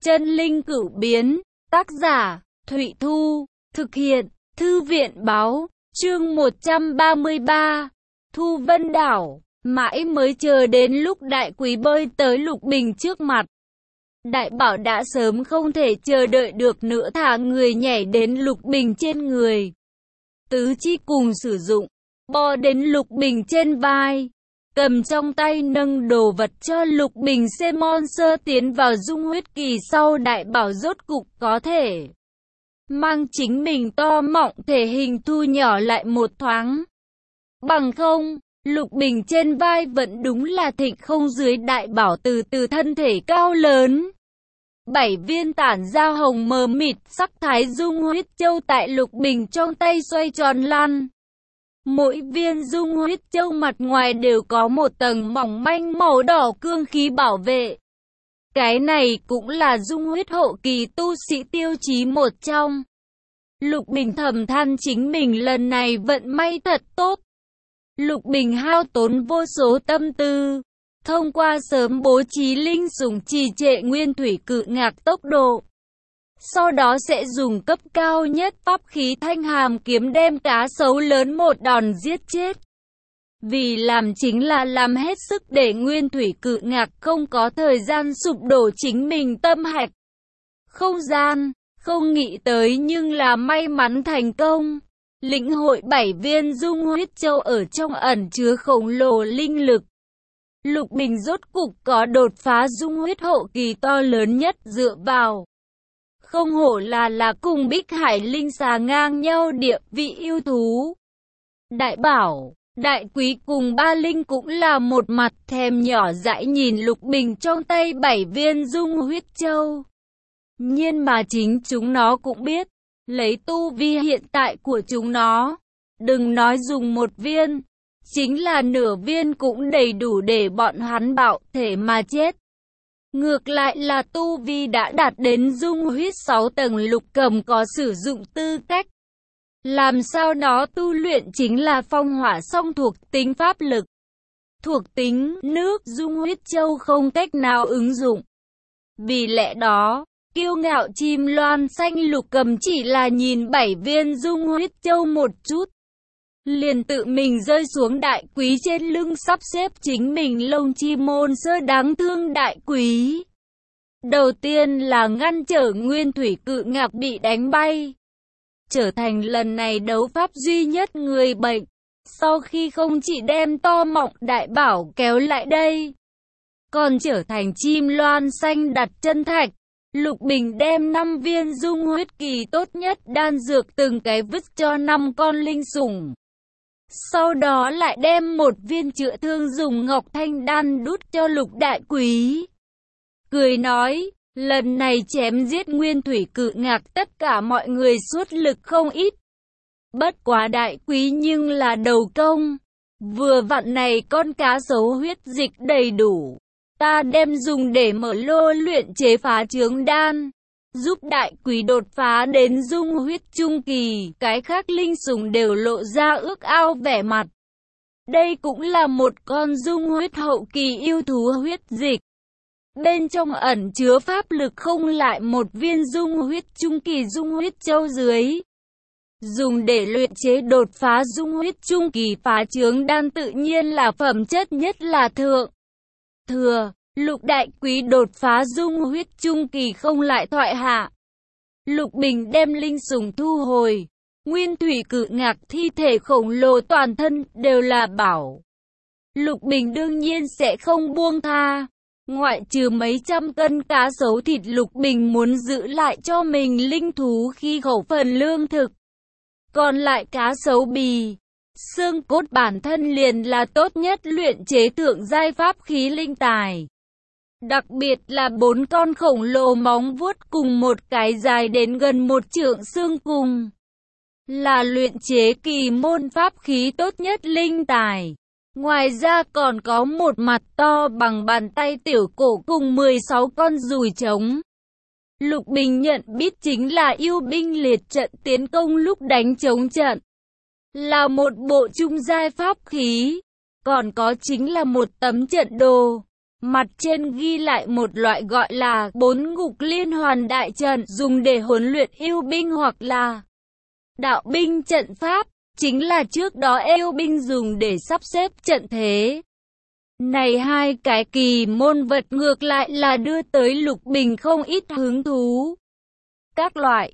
Chân linh cửu biến, tác giả, Thụy Thu, thực hiện, Thư viện báo, chương 133, Thu Vân Đảo, mãi mới chờ đến lúc đại quý bơi tới Lục Bình trước mặt. Đại bảo đã sớm không thể chờ đợi được nữa thả người nhảy đến Lục Bình trên người. Tứ chi cùng sử dụng, bò đến Lục Bình trên vai, cầm trong tay nâng đồ vật cho Lục Bình xem monster tiến vào dung huyết kỳ sau đại bảo rốt cục có thể mang chính mình to mọng thể hình thu nhỏ lại một thoáng. Bằng không, Lục Bình trên vai vẫn đúng là thịnh không dưới đại bảo từ từ thân thể cao lớn. 7 viên tản ra hồng mờ mịt sắc thái dung huyết châu tại Lục Bình trong tay xoay tròn lăn. Mỗi viên dung huyết châu mặt ngoài đều có một tầng mỏng manh màu đỏ cương khí bảo vệ. Cái này cũng là dung huyết hậu kỳ tu sĩ tiêu chí một trong. Lục Bình thầm than chính mình lần này vận may thật tốt. Lục Bình hao tốn vô số tâm tư, thông qua sớm bố trí linh sủng trì trệ nguyên thủy cự ngạc tốc độ. Sau đó sẽ dùng cấp cao nhất pháp khí thanh hàm kiếm đem cá sấu lớn một đòn giết chết. Vì làm chính là làm hết sức để nguyên thủy cự ngạc không có thời gian sụp đổ chính mình tâm hạch. Không gian, không nghĩ tới nhưng là may mắn thành công. Lĩnh hội 7 viên dung huyết châu ở trong ẩn chứa khổng lồ linh lực. Lục Bình rốt cục có đột phá dung huyết hậu kỳ to lớn nhất dựa vào. Không hổ là cùng Bích Hải Linh xà ngang nhau địa vị yêu thú. Đại bảo, đại quý cùng ba linh cũng là một mặt thèm nhỏ dãi nhìn Lục Bình trong tay 7 viên dung huyết châu. Nhưng mà chính chúng nó cũng biết, lấy tu vi hiện tại của chúng nó, đừng nói dùng một viên, chính là nửa viên cũng đầy đủ để bọn hắn bạo thể mà chết. Ngược lại là tu vi đã đạt đến dung huyết 6 tầng Lục Cầm có sử dụng tư cách. Làm sao nó tu luyện chính là phong hỏa song thuộc tính pháp lực. Thuộc tính nước dung huyết châu không cách nào ứng dụng. Vì lẽ đó, kiêu ngạo chim loan xanh Lục Cầm chỉ là nhìn 7 viên dung huyết châu một chút. Liền tự mình rơi xuống đại quý trên lưng sắp xếp chính mình lông chim môn sơ đáng thương đại quý. Đầu tiên là ngăn trở nguyên thủy cự ngạc bị đánh bay. Trở thành lần này đấu pháp duy nhất người bệnh. Sau khi không chỉ đem to mọng đại bảo kéo lại đây, còn trở thành chim loan xanh đặt chân thạch. Lục Bình đem 5 viên dung huyết kỳ tốt nhất đan dược từng cái vứt cho 5 con linh sủng. Sau đó lại đem 1 viên chữa thương dùng ngọc thanh đan đút cho Lục đại quý. Cười nói, lần này chém giết nguyên thủy cự ngạc tất cả mọi người suốt lực không ít. Bất quá đại quý nhưng là đầu công. Vừa vặn này con cá sấu huyết dịch đầy đủ. Ta đem dùng để mở lô luyện chế phá trướng đan. Giúp đại quý đột phá đến dung huyết trung kỳ, cái khác linh sủng đều lộ ra ước ao vẻ mặt. Đây cũng là một con dung huyết hậu kỳ yêu thú huyết dịch. Bên trong ẩn chứa pháp lực không lại 1 viên dung huyết trung kỳ dung huyết châu dưới. Dùng để luyện chế đột phá dung huyết trung kỳ phá trướng đan tự nhiên là phẩm chất nhất là thượng thừa. Lục đại quý đột phá dung huyết trung kỳ không lại thoại hạ. Lục Bình đem linh sủng thu hồi. Nguyên thủy cự ngạc thi thể khổng lồ toàn thân đều là bảo. Lục Bình đương nhiên sẽ không buông tha. Ngoại trừ mấy trăm cân cá sấu thịt Lục Bình muốn giữ lại cho mình linh thú khi khẩu phần lương thực. Còn lại cá sấu bì, xương cốt bản thân liền là tốt nhất luyện chế thượng giai pháp khí linh tài. Đặc biệt là 4 con khổng lồ móng vuốt cùng một cái dài đến gần 1 trượng xương cùng. Là luyện chế kỳ môn pháp khí tốt nhất linh tài. Ngoài ra còn có một mặt to bằng bàn tay tiểu cổ cùng 16 con dùi trống. Lục Bình nhận biết chính là yêu binh liệt trận tiến công lúc đánh chống trận. Là một bộ trung giai pháp khí. Còn có chính là một tấm trận đồ. Mặt trên ghi lại một loại gọi là 4 ngục liên hoàn đại trận dùng để huấn luyện yêu binh hoặc là đạo binh trận pháp, chính là trước đó yêu binh dùng để sắp xếp trận thế. Này hai cái kỳ môn vật ngược lại là đưa tới Lục Bình không ít hứng thú. Các loại,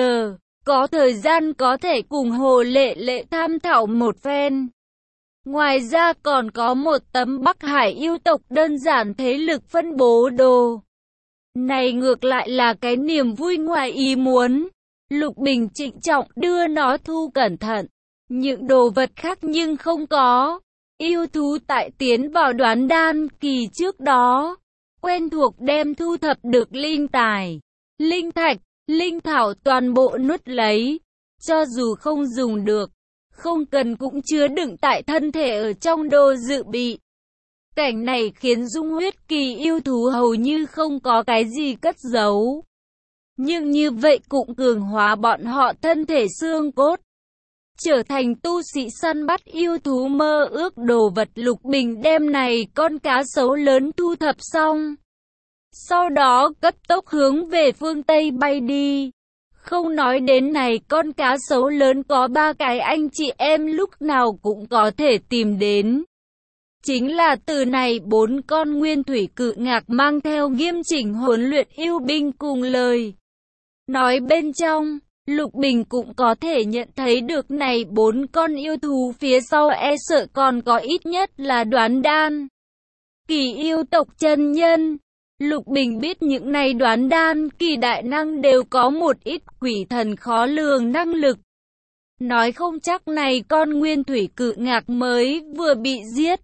có thời gian có thể cùng Hồ Lệ Lệ tham thảo một phen. Ngoài ra còn có một tấm Bắc Hải yêu tộc đơn giản thế lực phân bố đồ. Này ngược lại là cái niềm vui ngoài ý muốn. Lục Bình trịnh trọng đưa nó thu cẩn thận. Những đồ vật khác nhưng không có. Yêu thú tại tiến vào đoán đan kỳ trước đó, quen thuộc đem thu thập được linh tài, linh thạch, linh thảo toàn bộ nuốt lấy. Cho dù không dùng được, không cần cũng chứa đựng tại thân thể ở trong đồ dự bị. Cảnh này khiến dung huyết kỳ yêu thú hầu như không có cái gì cất giấu. Nhưng như vậy cũng cường hóa bọn họ thân thể xương cốt, trở thành tu sĩ săn bắt yêu thú mơ ước đồ vật. Lục Bình đem này con cá sấu lớn thu thập xong, sau đó cấp tốc hướng về phương Tây bay đi. Không nói đến này con cá sấu lớn có 3 cái anh chị em lúc nào cũng có thể tìm đến. Chính là từ này 4 con nguyên thủy cự ngạc mang theo nghiêm chỉnh huấn luyện yêu binh cùng lời nói bên trong. Lục Bình cũng có thể nhận thấy được này 4 con yêu thú phía sau e sợ còn có ít nhất là đoán đan kỳ yêu tộc chân nhân. Lục Bình biết những này đoán đan kỳ đại năng đều có một ít quỷ thần khó lường năng lực. Nói không chắc này con nguyên thủy cự ngạc mới vừa bị giết,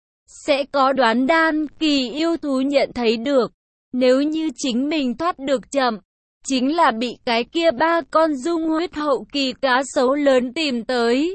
sẽ có đoán đan kỳ yêu thú nhận thấy được. Nếu như chính mình thoát được chậm, chính là bị cái kia 3 con dung huyết hậu kỳ cá sấu lớn tìm tới.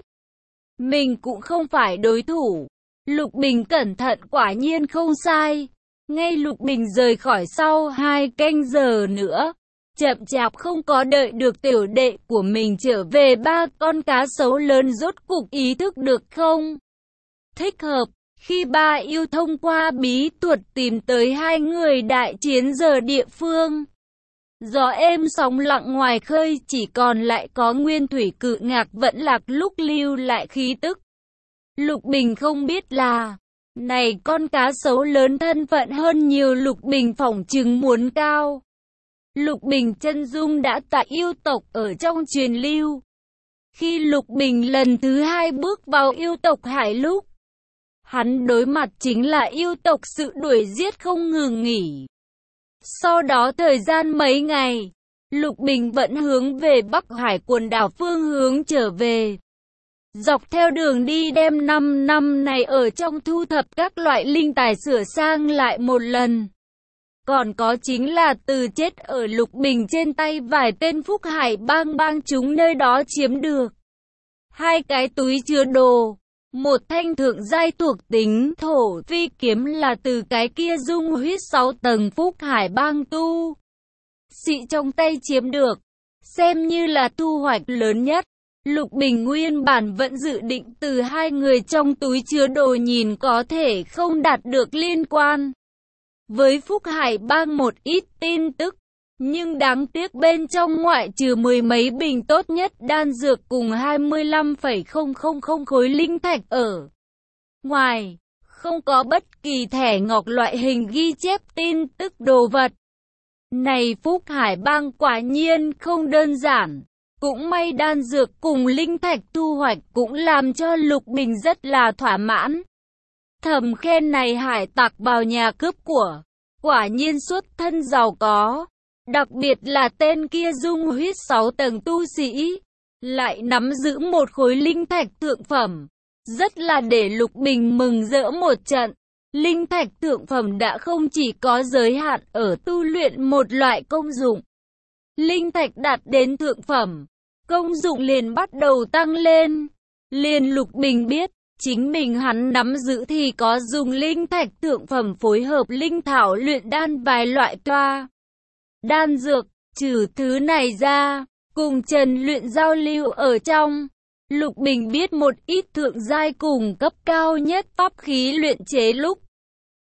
Mình cũng không phải đối thủ. Lục Bình cẩn thận quả nhiên không sai. Ngay Lục Bình rời khỏi sau 2 canh giờ nữa, chậm chạp không có đợi được tiểu đệ của mình trở về, 3 con cá sấu lớn rốt cục ý thức được không thích hợp. Khi 3 yêu thông qua bí thuật tìm tới 2 người đại chiến giờ địa phương, gió êm sóng lặng ngoài khơi, chỉ còn lại có nguyên thủy cự ngạc vẫn lạc lúc lưu lại khí tức. Lục Bình không biết là này con cá sấu lớn thân phận hơn nhiều Lục Bình phỏng chừng muốn cao. Lục Bình chân dung đã tại yêu tộc ở trong truyền lưu. Khi Lục Bình lần thứ 2 bước vào yêu tộc Hải lúc, hắn đối mặt chính là yêu tộc sự đuổi giết không ngừng nghỉ. Sau đó thời gian mấy ngày, Lục Bình vẫn hướng về Bắc Hải quần đảo phương hướng trở về. Dọc theo đường đi đem 5 năm này ở trong thu thập các loại linh tài sửa sang lại một lần. Còn có chính là từ chết ở Lục Bình trên tay vài tên Phúc Hải bang chúng nơi đó chiếm được 2 cái túi chứa đồ. Một thanh thượng giai thuộc tính thổ phi kiếm là từ cái kia dung huyết 6 tầng Phúc Hải bang tu sĩ trong tay chiếm được, xem như là thu hoạch lớn nhất. Lục Bình nguyên bản vẫn dự định từ 2 người trong túi chứa đồ nhìn có thể không đạt được liên quan với Phúc Hải bang một ít tin tức, nhưng đáng tiếc bên trong ngoại trừ 10 mấy bình tốt nhất đan dược cùng 25,000 khối linh thạch ở ngoài, không có bất kỳ thẻ ngọc loại hình ghi chép tin tức đồ vật. Này Phúc Hải bang quả nhiên không đơn giản. Cũng may đan dược cùng linh thạch thu hoạch cũng làm cho Lục Bình rất là thỏa mãn. Thầm khen này hải tặc vào nhà cướp của, quả nhiên xuất thân giàu có. Đặc biệt là tên kia dung huyết 6 tầng tu sĩ, lại nắm giữ một khối linh thạch thượng phẩm. Rất là để Lục Bình mừng rỡ một trận. Linh thạch thượng phẩm đã không chỉ có giới hạn ở tu luyện một loại công dụng. Linh thạch đạt đến thượng phẩm, công dụng liền bắt đầu tăng lên. Liền Lục Bình biết, chính mình hắn nắm giữ thì có dùng linh thạch thượng phẩm phối hợp linh thảo luyện đan vài loại toa đan dược. Trừ thứ này ra, cùng Trần luyện giao lưu ở trong, Lục Bình biết một ít thượng giai cùng cấp cao nhất pháp khí luyện chế lúc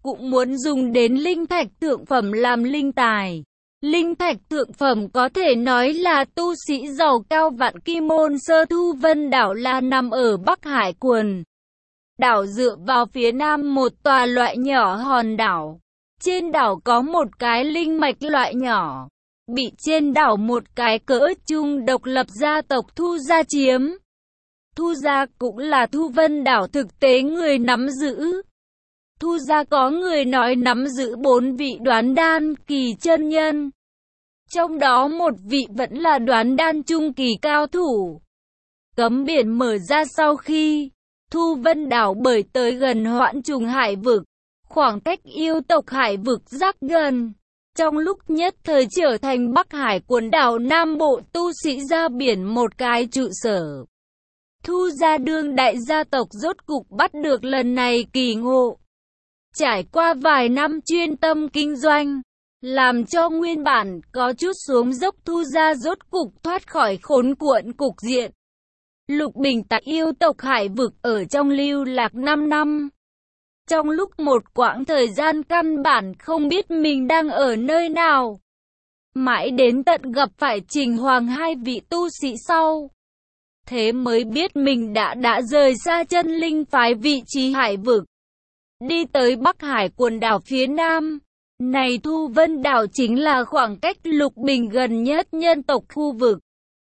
cũng muốn dùng đến linh thạch thượng phẩm làm linh tài. Linh thạch thượng phẩm có thể nói là tu sĩ giàu cao vạn kim môn sơ. Thu Vân đảo là nằm ở Bắc Hải quần đảo, dựa vào phía nam một tòa loại nhỏ hòn đảo. Trên đảo có một cái linh mạch loại nhỏ, bị trên đảo một cái cỡ trung độc lập gia tộc Thu gia chiếm. Thu gia cũng là Thu Vân đảo thực tế người nắm giữ. Thu gia có người nói nắm giữ 4 vị đoán đan kỳ chân nhân, trong đó một vị vẫn là đoán đan trung kỳ cao thủ. Cấm biển mở ra sau khi Thu Vân đảo bởi tới gần Hoãn Trùng hải vực, khoảng cách yêu tộc hải vực rất gần. Trong lúc nhất thời trở thành Bắc Hải quần đảo Nam Bộ tu sĩ ra biển một cái trụ sở. Thu gia đương đại gia tộc rốt cục bắt được lần này kỳ ngộ. Trải qua vài năm chuyên tâm kinh doanh, làm cho nguyên bản có chút xuống dốc Thu gia rốt cục thoát khỏi khốn cuộn cục diện. Lục Bình tại yêu tộc hải vực ở trong lưu lạc 5 năm. Trong lúc một quãng thời gian căn bản không biết mình đang ở nơi nào. Mãi đến tận gặp phải Trình Hoàng hai vị tu sĩ sau, thế mới biết mình đã rời xa chân linh phái vị trí hải vực, đi tới Bắc Hải quần đảo phía nam. Này Thu Vân đảo chính là khoảng cách Lục Bình gần nhất nhân tộc khu vực.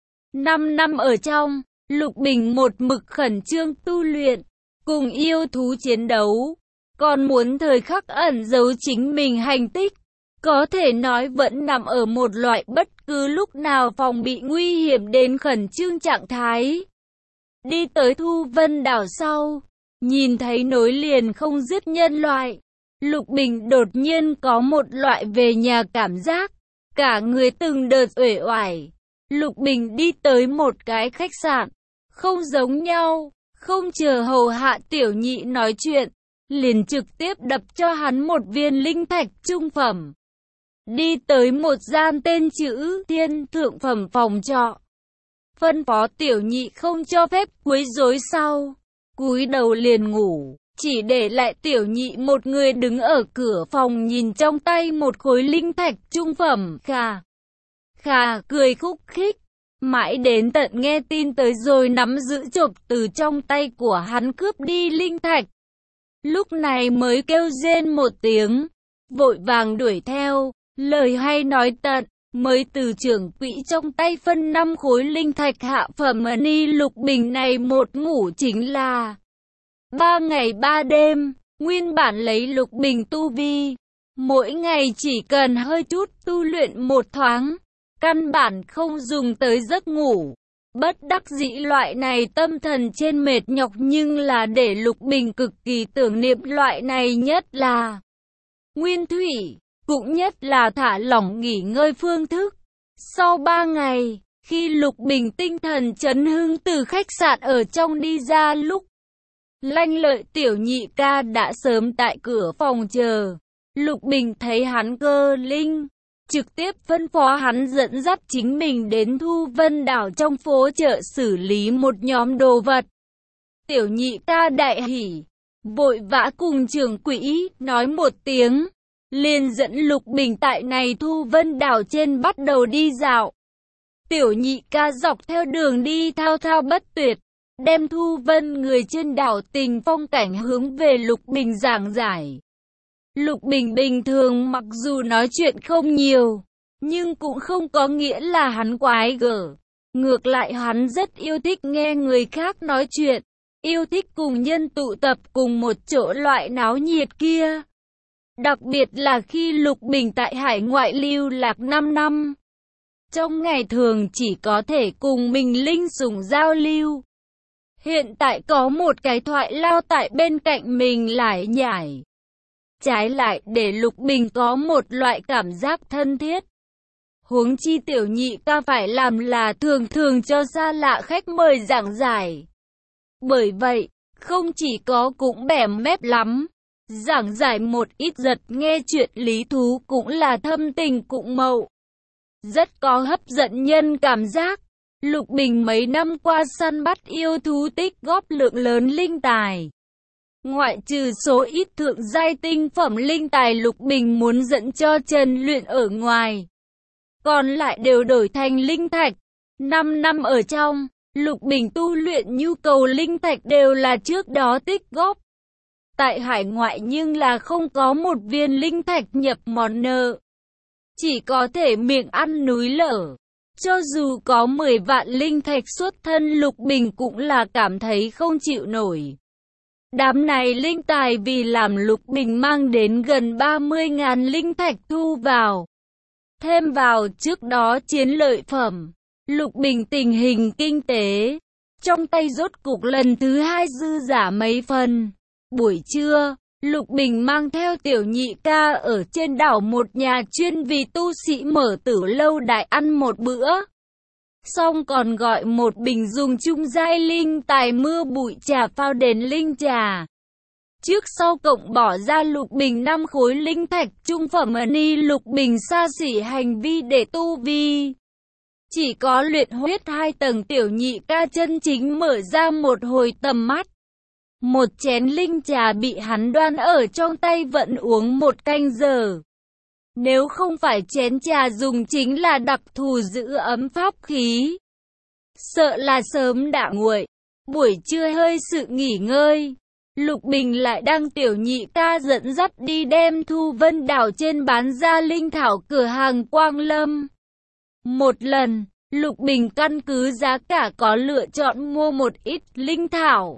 5 năm ở trong, Lục Bình một mực khẩn trương tu luyện, cùng yêu thú chiến đấu, còn muốn thời khắc ẩn giấu chính mình hành tích. Có thể nói vẫn nằm ở một loại bất cứ lúc nào phòng bị nguy hiểm đến khẩn trương trạng thái. Đi tới Thu Vân đảo sau, nhìn thấy nối liền không dứt nhân loại, Lục Bình đột nhiên có một loại về nhà cảm giác, cả người từng đợt uể oải. Lục Bình đi tới một cái khách sạn, không giống nhau, không chờ hầu hạ tiểu nhị nói chuyện, liền trực tiếp đập cho hắn một viên linh thạch trung phẩm. Đi tới một gian tên chữ Thiên thượng phẩm phòng trọ, phân phó tiểu nhị không cho phép quấy rối sau, cúi đầu liền ngủ, chỉ để lại tiểu nhị một người đứng ở cửa phòng nhìn trong tay một khối linh thạch trung phẩm. Khà cười khúc khích, mãi đến tận nghe tin tới rồi nắm giữ chộp từ trong tay của hắn cướp đi linh thạch. Lúc này mới kêu rên một tiếng, vội vàng đuổi theo. Lời hay nói tận, mới từ trưởng quỹ trong tay phân 5 khối linh thạch hạ phẩm ni. Lục Bình này một ngủ chính là 3 ngày 3 đêm. Nguyên bản lấy Lục Bình tu vi, mỗi ngày chỉ cần hơi chút tu luyện một thoáng, căn bản không dùng tới giấc ngủ. Bất đắc dĩ loại này tâm thần trên mệt nhọc, nhưng là để Lục Bình cực kỳ tưởng niệm loại này, nhất là nguyên thủy, cũng nhất là thả lỏng nghỉ ngơi phương thức. Sau 3 ngày, khi Lục Bình tinh thần chấn hưng từ khách sạn ở trong đi ra lúc, Lanh Lợi tiểu nhị ca đã sớm tại cửa phòng chờ. Lục Bình thấy hắn cơ linh, trực tiếp phân phó hắn dẫn dắt chính mình đến Thu Vân đảo trong phố chợ xử lý một nhóm đồ vật. Tiểu nhị ca đại hỉ, vội vã cùng trưởng quỹ nói một tiếng, liền dẫn Lục Bình tại này Thu Vân đảo trên bắt đầu đi dạo. Tiểu nhị ca dọc theo đường đi thao thao bất tuyệt, đem Thu Vân người trên đảo tình phong cảnh hướng về Lục Bình giảng giải. Lục Bình bình thường mặc dù nói chuyện không nhiều, nhưng cũng không có nghĩa là hắn quái gở. Ngược lại hắn rất yêu thích nghe người khác nói chuyện, yêu thích cùng nhân tụ tập cùng một chỗ loại náo nhiệt kia. Đặc biệt là khi Lục Bình tại hải ngoại lưu lạc 5 năm. Trong ngày thường chỉ có thể cùng mình linh sủng giao lưu. Hiện tại có một cái thoại lao tại bên cạnh mình lải nhải, trái lại để Lục Bình có một loại cảm giác thân thiết. Huống chi tiểu nhị ca phải làm là thường thường cho xa lạ khách mời giảng giải. Bởi vậy, không chỉ có cũng bẻm mép lắm, giảng giải một ít giật nghe chuyện lý thú cũng là thâm tình cũng mậu. Rất có hấp dẫn nhân cảm giác. Lục Bình mấy năm qua săn bắt yêu thú tích góp lượng lớn linh tài. Ngoại trừ số ít thượng giai tinh phẩm linh tài Lục Bình muốn dẫn cho Trần luyện ở ngoài, còn lại đều đổi thành linh thạch. 5 năm ở trong, Lục Bình tu luyện nhu cầu linh thạch đều là trước đó tích góp. Tại hải ngoại nhưng là không có một viên linh thạch nhập món nợ. Chỉ có thể miệng ăn núi lở. Cho dù có 10 vạn linh thạch xuất thân Lục Bình cũng là cảm thấy không chịu nổi. Đám này linh tài vì làm Lục Bình mang đến gần 30.000 linh thạch thu vào. Thêm vào trước đó chiến lợi phẩm, Lục Bình tình hình kinh tế trong tay rốt cục lần thứ hai dư giả mấy phần. Buổi trưa, Lục Bình mang theo tiểu nhị ca ở trên đảo một nhà chuyên vì tu sĩ mở tử lâu đài ăn một bữa. Xong còn gọi một bình dùng chung giai linh tài mưa bụi trà phao đến linh trà. Trước sau cộng bỏ ra Lục Bình 5 khối linh thạch trung phẩm ni Lục Bình xa xỉ hành vi để tu vi. Chỉ có luyện huyết 2 tầng tiểu nhị ca chân chính mở ra một hồi tầm mắt. Một chén linh trà bị hắn đoan ở trong tay vẫn uống một canh giờ. Nếu không phải chén trà dùng chính là đặc thù giữ ấm pháp khí, sợ là sớm đã nguội. Buổi trưa hơi sự nghỉ ngơi, Lục Bình lại đang tiểu nhị ca dẫn dắt đi đem Thu Vân đảo trên bán ra linh thảo cửa hàng Quang Lâm. Một lần, Lục Bình căn cứ giá cả có lựa chọn mua một ít linh thảo.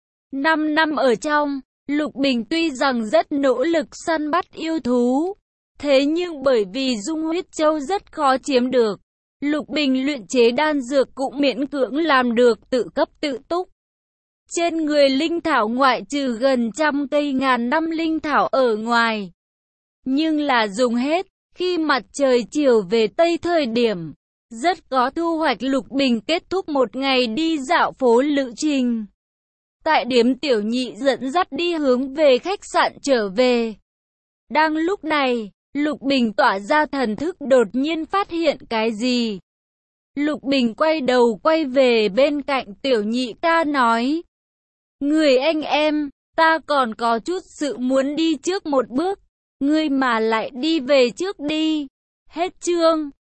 5 năm ở trong, Lục Bình tuy rằng rất nỗ lực săn bắt yêu thú, thế nhưng bởi vì dung huyết châu rất khó chiếm được, Lục Bình luyện chế đan dược cũng miễn cưỡng làm được tự cấp tự túc. Trên người linh thảo ngoại trừ gần trăm cây ngàn năm linh thảo ở ngoài, nhưng là dùng hết, khi mặt trời chiều về tây thời điểm, rất có thu hoạch. Lục Bình kết thúc một ngày đi dạo phố lữ trình. Tại điểm tiểu nhị dẫn dắt đi hướng về khách sạn trở về. Đang lúc này, Lục Bình tỏa ra thần thức đột nhiên phát hiện cái gì. Lục Bình quay đầu quay về bên cạnh tiểu nhị ca nói: Người anh em, ta còn có chút sự muốn đi trước một bước, ngươi mà lại đi về trước đi. Hết chương.